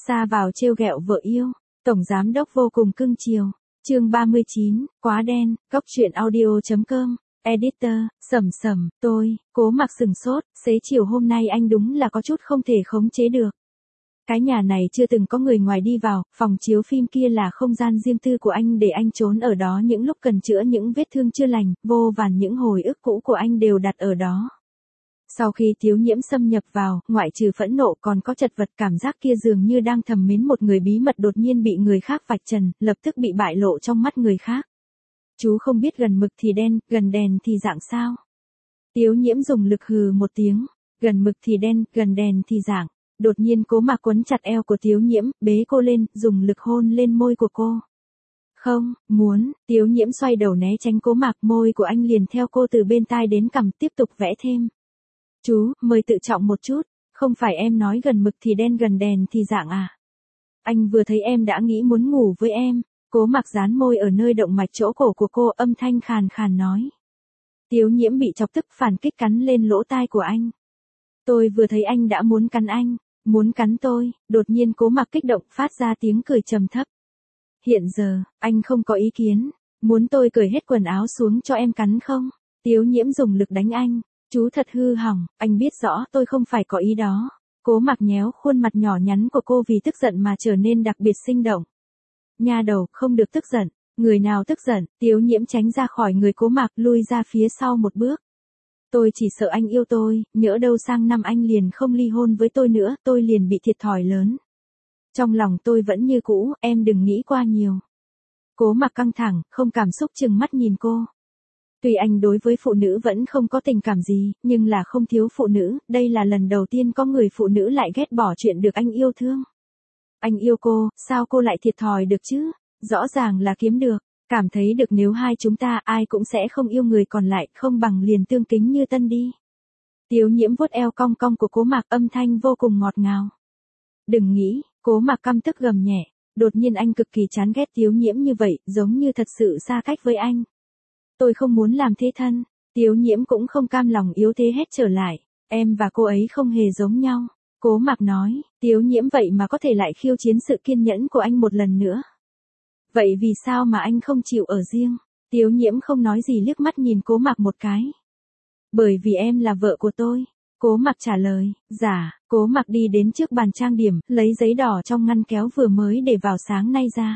Sa vào trêu ghẹo vợ yêu, tổng giám đốc vô cùng cưng chiều. Chương 39, quá đen, Cốc truyện audio.com, editor, Sầm, tôi, Cố Mặc sừng sốt, xế chiều hôm nay anh đúng là có chút không thể khống chế được. Cái nhà này chưa từng có người ngoài đi vào, phòng chiếu phim kia là không gian riêng tư của anh để anh trốn ở đó những lúc cần chữa những vết thương chưa lành, vô vàn những hồi ức cũ của anh đều đặt ở đó. Sau khi Tiếu Nhiễm xâm nhập vào, ngoại trừ phẫn nộ còn có chật vật, cảm giác kia dường như đang thầm mến một người bí mật đột nhiên bị người khác vạch trần, lập tức bị bại lộ trong mắt người khác. Chú không biết gần mực thì đen, gần đèn thì dạng sao? Tiếu Nhiễm dùng lực hừ một tiếng, gần mực thì đen, gần đèn thì dạng. Đột nhiên Cố Mặc quấn chặt eo của Tiếu Nhiễm, bế cô lên, dùng lực hôn lên môi của cô. Không, muốn, Tiếu Nhiễm xoay đầu né tránh Cố Mặc, môi của anh liền theo cô từ bên tai đến cằm tiếp tục vẽ thêm. Chú, mời tự trọng một chút, không phải em nói gần mực thì đen gần đèn thì dạng à? Anh vừa thấy em đã nghĩ muốn ngủ với em. Cố Mặc dán môi ở nơi động mạch chỗ cổ của cô, âm thanh khàn khàn nói. Tiếu Nhiễm bị chọc tức phản kích cắn lên lỗ tai của anh. Tôi vừa thấy anh đã muốn cắn anh, muốn cắn tôi, đột nhiên Cố Mặc kích động phát ra tiếng cười trầm thấp. Hiện giờ, anh không có ý kiến, muốn tôi cởi hết quần áo xuống cho em cắn không? Tiếu Nhiễm dùng lực đánh anh. Chú thật hư hỏng, anh biết rõ tôi không phải có ý đó. Cố Mặc nhéo khuôn mặt nhỏ nhắn của cô vì tức giận mà trở nên đặc biệt sinh động. Nha đầu, không được tức giận, người nào tức giận? Tiếu Nhiễm tránh ra khỏi người Cố Mặc, lui ra phía sau một bước. Tôi chỉ sợ anh yêu tôi, nhỡ đâu sang năm anh liền không ly hôn với tôi nữa, tôi liền bị thiệt thòi lớn. Trong lòng tôi vẫn như cũ, em đừng nghĩ qua nhiều. Cố Mặc căng thẳng, không cảm xúc chừng mắt nhìn cô. Tuy anh đối với phụ nữ vẫn không có tình cảm gì, nhưng là không thiếu phụ nữ, đây là lần đầu tiên có người phụ nữ lại ghét bỏ chuyện được anh yêu thương. Anh yêu cô, sao cô lại thiệt thòi được chứ? Rõ ràng là kiếm được, cảm thấy được nếu hai chúng ta ai cũng sẽ không yêu người còn lại, không bằng liền tương kính như tân đi. Tiếu Nhiễm vuốt eo cong cong của Cố Mặc, âm thanh vô cùng ngọt ngào. Đừng nghĩ, Cố Mặc căm tức gầm nhẹ, đột nhiên anh cực kỳ chán ghét Tiếu Nhiễm như vậy, giống như thật sự xa cách với anh. Tôi không muốn làm thế thân. Tiếu Nhiễm cũng không cam lòng yếu thế hết trở lại. Em và cô ấy không hề giống nhau. Cố Mặc nói, Tiếu Nhiễm vậy mà có thể lại khiêu chiến sự kiên nhẫn của anh một lần nữa. Vậy vì sao mà anh không chịu ở riêng? Tiếu Nhiễm không nói gì liếc mắt nhìn Cố Mặc một cái. Bởi vì em là vợ của tôi. Cố Mặc trả lời, dạ. Cố Mặc đi đến trước bàn trang điểm, lấy giấy đỏ trong ngăn kéo vừa mới để vào sáng nay ra.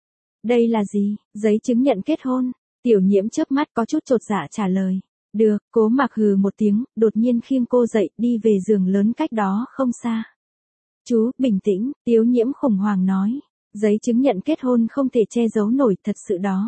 Đây là gì? Giấy chứng nhận kết hôn. Tiểu Nhiễm chớp mắt có chút chột dạ trả lời. Được, Cố Mặc hừ một tiếng, đột nhiên khiêng cô dậy, đi về giường lớn cách đó không xa. Chú, bình tĩnh, Tiếu Nhiễm khủng hoảng nói. Giấy chứng nhận kết hôn không thể che giấu nổi, thật sự đó.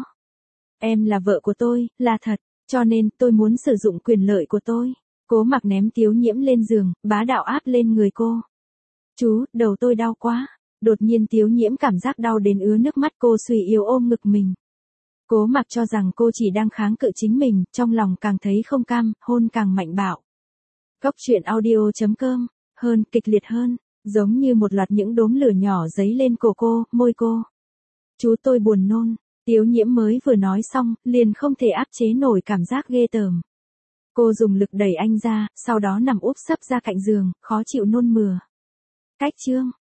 Em là vợ của tôi, là thật, cho nên tôi muốn sử dụng quyền lợi của tôi. Cố Mặc ném Tiếu Nhiễm lên giường, bá đạo áp lên người cô. Chú, đầu tôi đau quá. Đột nhiên Tiếu Nhiễm cảm giác đau đến ứa nước mắt, cô suy yếu ôm ngực mình. Cố Mặc cho rằng cô chỉ đang kháng cự chính mình, trong lòng càng thấy không cam, hôn càng mạnh bạo. Cốc truyện audio.com, hơn, kịch liệt hơn, giống như một loạt những đốm lửa nhỏ dấy lên cổ cô, môi cô. Chú tôi buồn nôn, Tiếu Nhiễm mới vừa nói xong, liền không thể áp chế nổi cảm giác ghê tởm. Cô dùng lực đẩy anh ra, sau đó nằm úp sấp ra cạnh giường, khó chịu nôn mửa. Cách chương.